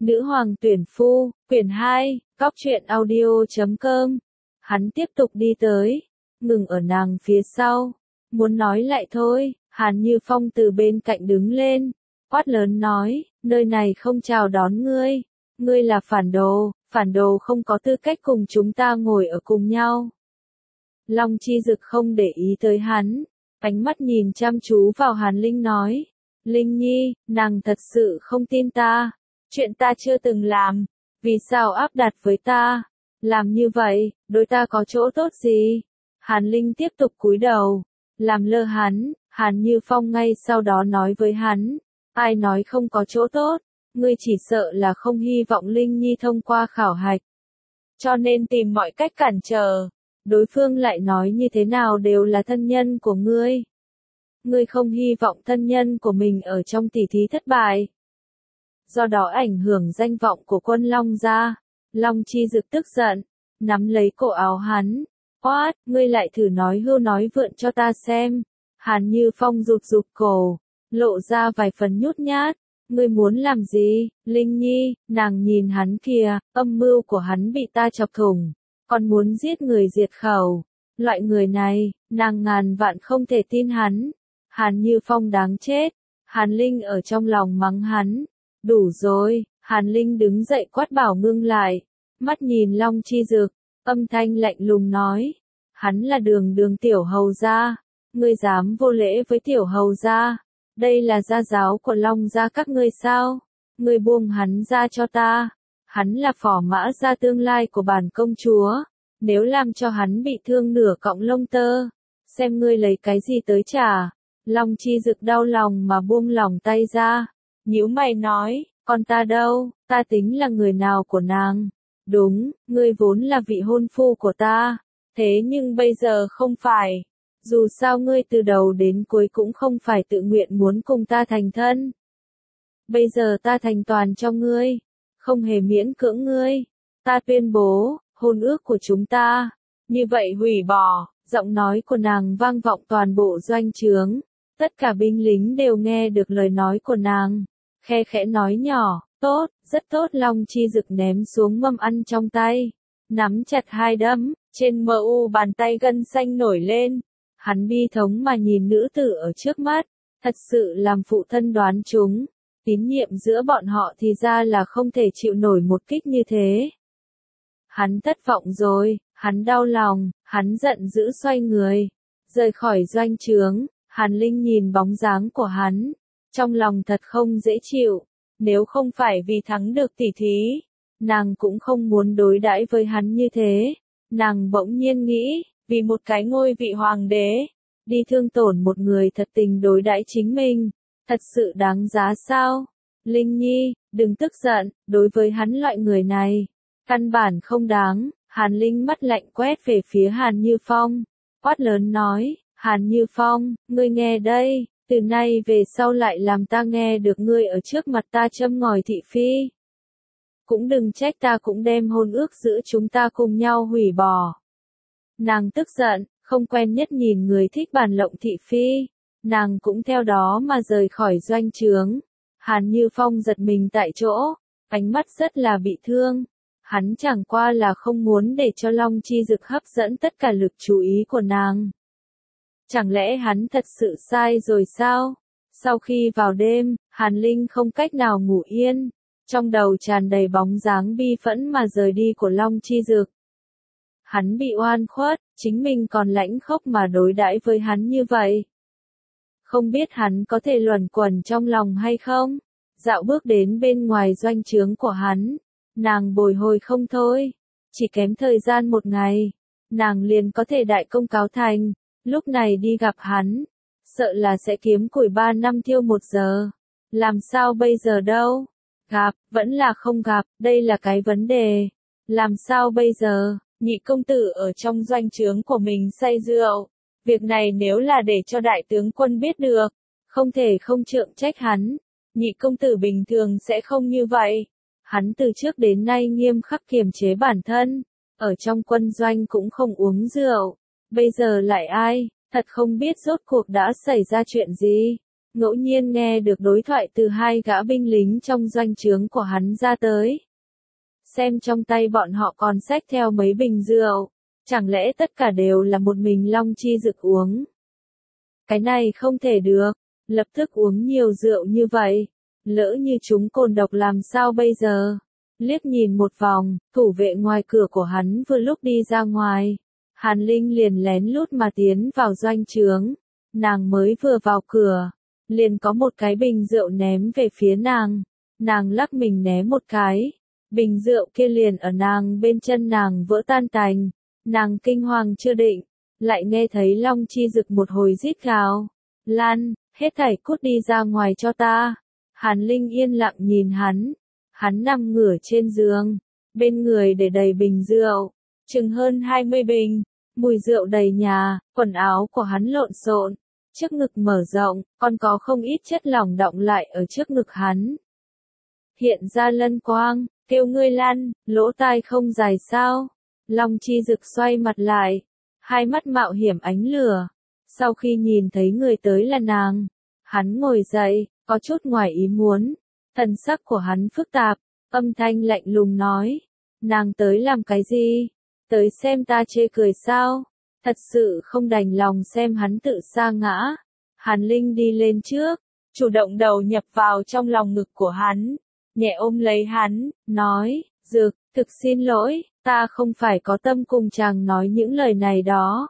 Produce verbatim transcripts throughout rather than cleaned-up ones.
Nữ hoàng tuyển phu, quyển hai, cóc truyện audio chấm com. Hắn tiếp tục đi tới, ngừng ở nàng phía sau, muốn nói lại thôi, Hàn Như Phong từ bên cạnh đứng lên, quát lớn nói, nơi này không chào đón ngươi, ngươi là phản đồ, phản đồ không có tư cách cùng chúng ta ngồi ở cùng nhau. Long Chi Dực không để ý tới hắn, ánh mắt nhìn chăm chú vào Hàn Linh nói, Linh Nhi, nàng thật sự không tin ta, chuyện ta chưa từng làm, vì sao áp đặt với ta, làm như vậy, đối ta có chỗ tốt gì? Hàn Linh tiếp tục cúi đầu, làm lơ hắn, Hàn Như Phong ngay sau đó nói với hắn, ai nói không có chỗ tốt, ngươi chỉ sợ là không hy vọng Linh Nhi thông qua khảo hạch, cho nên tìm mọi cách cản trở. Đối phương lại nói như thế nào đều là thân nhân của ngươi. Ngươi không hy vọng thân nhân của mình ở trong tỷ thí thất bại. Do đó ảnh hưởng danh vọng của quân Long gia. Long Chi Dực tức giận, nắm lấy cổ áo hắn. Quát, ngươi lại thử nói hưu nói vượn cho ta xem. Hàn Như Phong rụt rụt cổ, lộ ra vài phần nhút nhát. Ngươi muốn làm gì, Linh Nhi, nàng nhìn hắn kìa, âm mưu của hắn bị ta chọc thủng. Còn muốn giết người diệt khẩu. Loại người này, nàng ngàn vạn không thể tin hắn. Hàn Như Phong đáng chết. Hàn Linh ở trong lòng mắng hắn. Đủ rồi, Hàn Linh đứng dậy quát bảo ngưng lại. Mắt nhìn Long Chi Dực, âm thanh lạnh lùng nói. Hắn là đường đường tiểu hầu gia. Ngươi dám vô lễ với tiểu hầu gia. Đây là gia giáo của Long gia các ngươi sao? Ngươi buông hắn ra cho ta. Hắn là phò mã gia tương lai của bản công chúa, nếu làm cho hắn bị thương nửa cọng lông tơ, xem ngươi lấy cái gì tới trả. Long Chi Dực đau lòng mà buông lòng tay ra, nhíu mày nói, còn ta đâu, ta tính là người nào của nàng? Đúng, ngươi vốn là vị hôn phu của ta, thế nhưng bây giờ không phải. Dù sao ngươi từ đầu đến cuối cũng không phải tự nguyện muốn cùng ta thành thân. Bây giờ ta thành toàn cho ngươi. Không hề miễn cưỡng ngươi, ta tuyên bố, hôn ước của chúng ta, như vậy hủy bỏ, giọng nói của nàng vang vọng toàn bộ doanh trướng, tất cả binh lính đều nghe được lời nói của nàng, khe khẽ nói nhỏ, tốt, rất tốt. Long Chi Dực ném xuống mâm ăn trong tay, nắm chặt hai đấm, trên mờ u bàn tay gân xanh nổi lên, hắn bi thống mà nhìn nữ tử ở trước mắt, thật sự làm phụ thân đoán chúng. Tín nhiệm giữa bọn họ thì ra là không thể chịu nổi một kích như thế. Hắn thất vọng rồi, hắn đau lòng, hắn giận dữ xoay người, rời khỏi doanh trướng. Hàn Linh nhìn bóng dáng của hắn, trong lòng thật không dễ chịu, nếu không phải vì thắng được tỷ thí, nàng cũng không muốn đối đãi với hắn như thế. Nàng bỗng nhiên nghĩ, vì một cái ngôi vị hoàng đế, đi thương tổn một người thật tình đối đãi chính mình. Thật sự đáng giá sao? Linh Nhi, đừng tức giận, đối với hắn loại người này, căn bản không đáng. Hàn Linh mắt lạnh quét về phía Hàn Như Phong, quát lớn nói, Hàn Như Phong, ngươi nghe đây, từ nay về sau lại làm ta nghe được ngươi ở trước mặt ta châm ngòi thị phi. Cũng đừng trách ta cũng đem hôn ước giữa chúng ta cùng nhau hủy bỏ. Nàng tức giận, không quen nhất nhìn người thích bàn lộng thị phi. Nàng cũng theo đó mà rời khỏi doanh trướng. Hàn Như Phong giật mình tại chỗ, ánh mắt rất là bị thương. Hắn chẳng qua là không muốn để cho Long Chi Dực hấp dẫn tất cả lực chú ý của nàng. Chẳng lẽ hắn thật sự sai rồi sao? Sau khi vào đêm, Hàn Linh không cách nào ngủ yên, trong đầu tràn đầy bóng dáng bi phẫn mà rời đi của Long Chi Dực. Hắn bị oan khuất, chính mình còn lãnh khốc mà đối đãi với hắn như vậy. Không biết hắn có thể luẩn quẩn trong lòng hay không? Dạo bước đến bên ngoài doanh trướng của hắn, nàng bồi hồi không thôi. Chỉ kém thời gian một ngày, nàng liền có thể đại công cáo thành. Lúc này đi gặp hắn, sợ là sẽ kiếm củi ba năm thiêu một giờ. Làm sao bây giờ đâu? Gặp, vẫn là không gặp, đây là cái vấn đề. Làm sao bây giờ? Nhị công tử ở trong doanh trướng của mình say rượu. Việc này nếu là để cho đại tướng quân biết được, không thể không trượng trách hắn. Nhị công tử bình thường sẽ không như vậy. Hắn từ trước đến nay nghiêm khắc kiềm chế bản thân, ở trong quân doanh cũng không uống rượu. Bây giờ lại ai, thật không biết rốt cuộc đã xảy ra chuyện gì. ngẫu nhiên nghe được đối thoại từ hai gã binh lính trong doanh trướng của hắn ra tới. Xem trong tay bọn họ còn xách theo mấy bình rượu, chẳng lẽ tất cả đều là một mình Long Chi Dực uống? Cái này không thể được, lập tức uống nhiều rượu như vậy, lỡ như chúng cồn độc làm sao bây giờ? Liếc nhìn một vòng, thủ vệ ngoài cửa của hắn vừa lúc đi ra ngoài, Hàn Linh liền lén lút mà tiến vào doanh trướng, nàng mới vừa vào cửa, liền có một cái bình rượu ném về phía nàng, nàng lắc mình né một cái, bình rượu kia liền ở nàng bên chân nàng vỡ tan tành, nàng kinh hoàng chưa định, lại nghe thấy Long Chi Dực một hồi rít gào, Lan, hết thảy cút đi ra ngoài cho ta. Hàn Linh yên lặng nhìn hắn, hắn nằm ngửa trên giường, bên người để đầy bình rượu, chừng hơn hai mươi bình, mùi rượu đầy nhà, quần áo của hắn lộn xộn, trước ngực mở rộng, còn có không ít chất lỏng đọng lại ở trước ngực hắn. Hiện ra lân quang, kêu ngươi Lan, lỗ tai không dài sao? Long Chi Dực xoay mặt lại, hai mắt mạo hiểm ánh lửa. Sau khi nhìn thấy người tới là nàng, hắn ngồi dậy, có chút ngoài ý muốn. Thần sắc của hắn phức tạp, âm thanh lạnh lùng nói, nàng tới làm cái gì? Tới xem ta chê cười sao? Thật sự không đành lòng xem hắn tự sa ngã. Hàn Linh đi lên trước, chủ động đầu nhập vào trong lòng ngực của hắn, nhẹ ôm lấy hắn, nói, Dực, thực xin lỗi, ta không phải có tâm cùng chàng nói những lời này đó.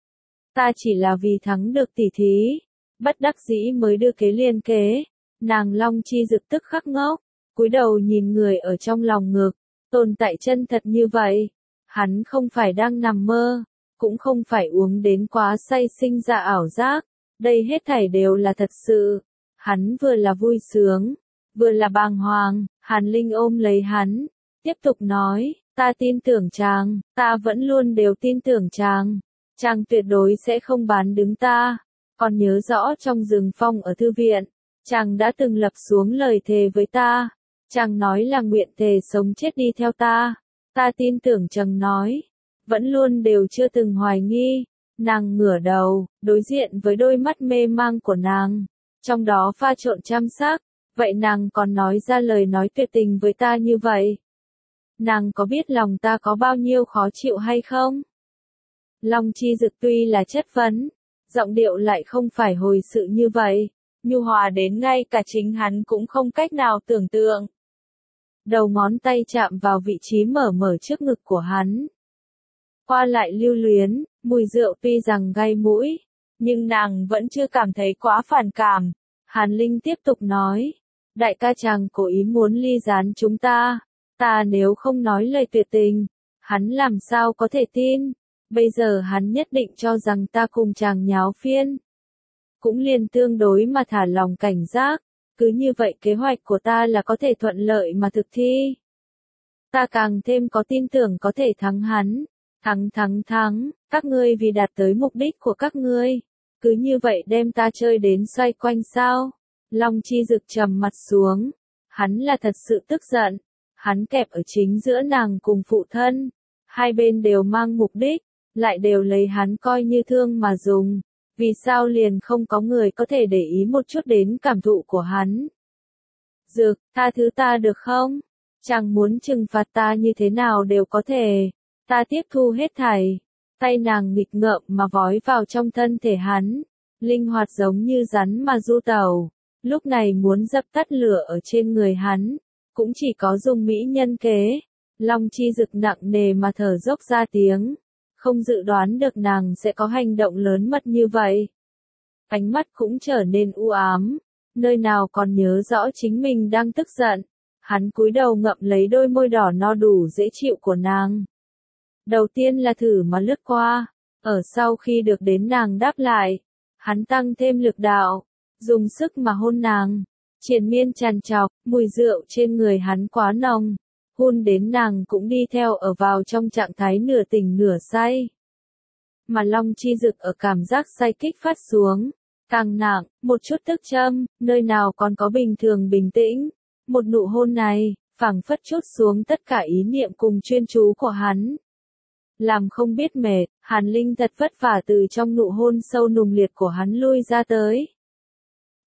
Ta chỉ là vì thắng được tỷ thí, bất đắc dĩ mới đưa kế liên kế. Nàng Long Chi Dực tức khắc ngốc, cúi đầu nhìn người ở trong lòng ngực, tồn tại chân thật như vậy. Hắn không phải đang nằm mơ, cũng không phải uống đến quá say sinh ra ảo giác, đây hết thảy đều là thật sự. Hắn vừa là vui sướng, vừa là bàng hoàng. Hàn Linh ôm lấy hắn, tiếp tục nói, ta tin tưởng chàng, ta vẫn luôn đều tin tưởng chàng, chàng tuyệt đối sẽ không bán đứng ta. Còn nhớ rõ trong rừng phong ở thư viện, chàng đã từng lập xuống lời thề với ta, chàng nói là nguyện thề sống chết đi theo ta, ta tin tưởng chàng nói, vẫn luôn đều chưa từng hoài nghi. Nàng ngửa đầu, đối diện với đôi mắt mê mang của nàng, trong đó pha trộn trăm sắc, vậy nàng còn nói ra lời nói tuyệt tình với ta như vậy. Nàng có biết lòng ta có bao nhiêu khó chịu hay không? Long Chi Dực tuy là chất vấn, giọng điệu lại không phải hồi sự như vậy, nhu hòa đến ngay cả chính hắn cũng không cách nào tưởng tượng. Đầu ngón tay chạm vào vị trí mở mở trước ngực của hắn. Qua lại lưu luyến, mùi rượu tuy rằng gai mũi, nhưng nàng vẫn chưa cảm thấy quá phản cảm. Hàn Linh tiếp tục nói, đại ca chàng cố ý muốn ly gián chúng ta, ta nếu không nói lời tuyệt tình, hắn làm sao có thể tin, bây giờ hắn nhất định cho rằng ta cùng chàng nháo phiên. Cũng liền tương đối mà thả lòng cảnh giác, cứ như vậy kế hoạch của ta là có thể thuận lợi mà thực thi. Ta càng thêm có tin tưởng có thể thắng hắn, thắng thắng thắng, các ngươi vì đạt tới mục đích của các ngươi, cứ như vậy đem ta chơi đến xoay quanh sao. Long Chi Dực trầm mặt xuống, hắn là thật sự tức giận, hắn kẹp ở chính giữa nàng cùng phụ thân, hai bên đều mang mục đích, lại đều lấy hắn coi như thương mà dùng, vì sao liền không có người có thể để ý một chút đến cảm thụ của hắn. Dực, tha thứ ta được không? Chàng muốn trừng phạt ta như thế nào đều có thể, ta tiếp thu hết thảy. Tay nàng nghịch ngợm mà vói vào trong thân thể hắn, linh hoạt giống như rắn mà du tẩu, lúc này muốn dập tắt lửa ở trên người hắn, cũng chỉ có dùng mỹ nhân kế. Long Chi Dực nặng nề mà thở dốc ra tiếng, không dự đoán được nàng sẽ có hành động lớn mật như vậy. Ánh mắt cũng trở nên u ám, nơi nào còn nhớ rõ chính mình đang tức giận, hắn cúi đầu ngậm lấy đôi môi đỏ no đủ dễ chịu của nàng. Đầu tiên là thử mà lướt qua, ở sau khi được đến nàng đáp lại, hắn tăng thêm lực đạo, dùng sức mà hôn nàng, triền miên tràn trọc, mùi rượu trên người hắn quá nồng, hôn đến nàng cũng đi theo ở vào trong trạng thái nửa tỉnh nửa say. Mà Long Chi Dực ở cảm giác say kích phát xuống, càng nặng, một chút tức châm, nơi nào còn có bình thường bình tĩnh, một nụ hôn này, phảng phất chút xuống tất cả ý niệm cùng chuyên chú của hắn. Làm không biết mệt, Hàn Linh thật vất vả từ trong nụ hôn sâu nùng liệt của hắn lui ra tới.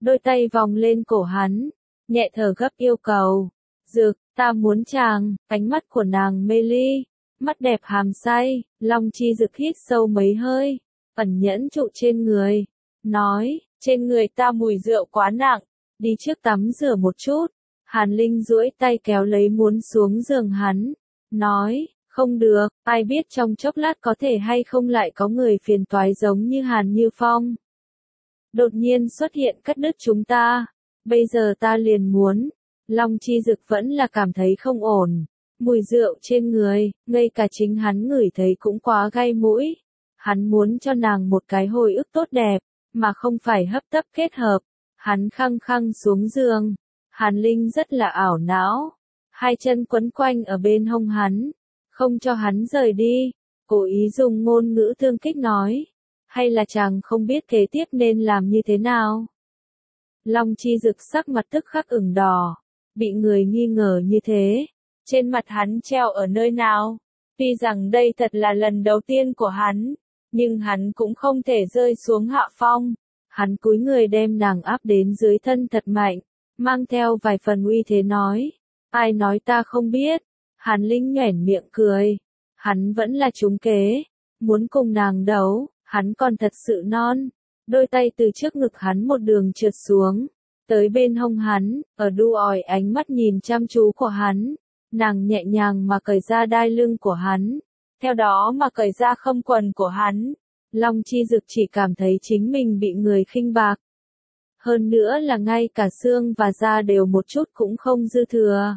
đôi tay vòng lên cổ hắn, nhẹ thở gấp yêu cầu. Dực, ta muốn chàng, ánh mắt của nàng mê ly, mắt đẹp hàm say, Long Chi Dực hít sâu mấy hơi, ẩn nhẫn trụ trên người, nói, trên người ta mùi rượu quá nặng, đi trước tắm rửa một chút. Hàn Linh duỗi tay kéo lấy muốn xuống giường hắn, nói, không được, ai biết trong chốc lát có thể hay không lại có người phiền toái giống như Hàn Như Phong. Đột nhiên xuất hiện cắt đứt chúng ta, bây giờ ta liền muốn. Long Chi Dực vẫn là cảm thấy không ổn, mùi rượu trên người, ngay cả chính hắn ngửi thấy cũng quá gai mũi. Hắn muốn cho nàng một cái hồi ức tốt đẹp, mà không phải hấp tấp kết hợp. Hắn khăng khăng xuống giường, Hàn Linh rất là ảo não, hai chân quấn quanh ở bên hông hắn, không cho hắn rời đi, cố ý dùng ngôn ngữ thương kích nói, hay là chàng không biết kế tiếp nên làm như thế nào. Long Chi Dực sắc mặt tức khắc ửng đỏ, bị người nghi ngờ như thế, trên mặt hắn treo ở nơi nào, tuy rằng đây thật là lần đầu tiên của hắn, nhưng hắn cũng không thể rơi xuống hạ phong, hắn cúi người đem nàng áp đến dưới thân thật mạnh, mang theo vài phần uy thế nói, ai nói ta không biết. Hàn Linh nhoẻn miệng cười, hắn vẫn là trúng kế, muốn cùng nàng đấu, hắn còn thật sự non, đôi tay từ trước ngực hắn một đường trượt xuống, tới bên hông hắn, ở đu ỏi ánh mắt nhìn chăm chú của hắn, nàng nhẹ nhàng mà cởi ra đai lưng của hắn, theo đó mà cởi ra khâm quần của hắn. Long Chi Dực chỉ cảm thấy chính mình bị người khinh bạc. Hơn nữa là ngay cả xương và da đều một chút cũng không dư thừa.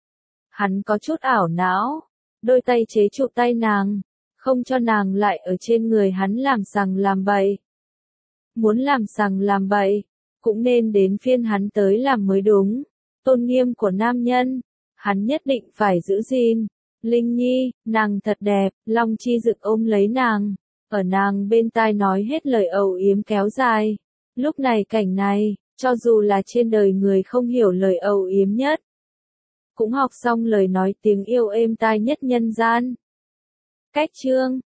Hắn có chút ảo não, đôi tay chế trụ tay nàng, không cho nàng lại ở trên người hắn làm sằng làm bậy. Muốn làm sằng làm bậy, cũng nên đến phiên hắn tới làm mới đúng. Tôn nghiêm của nam nhân, hắn nhất định phải giữ gìn. Linh Nhi, nàng thật đẹp, Long Chi Dực ôm lấy nàng, ở nàng bên tai nói hết lời âu yếm kéo dài. Lúc này cảnh này, cho dù là trên đời người không hiểu lời âu yếm nhất, cũng học xong lời nói tiếng yêu êm tai nhất nhân gian. Cách chương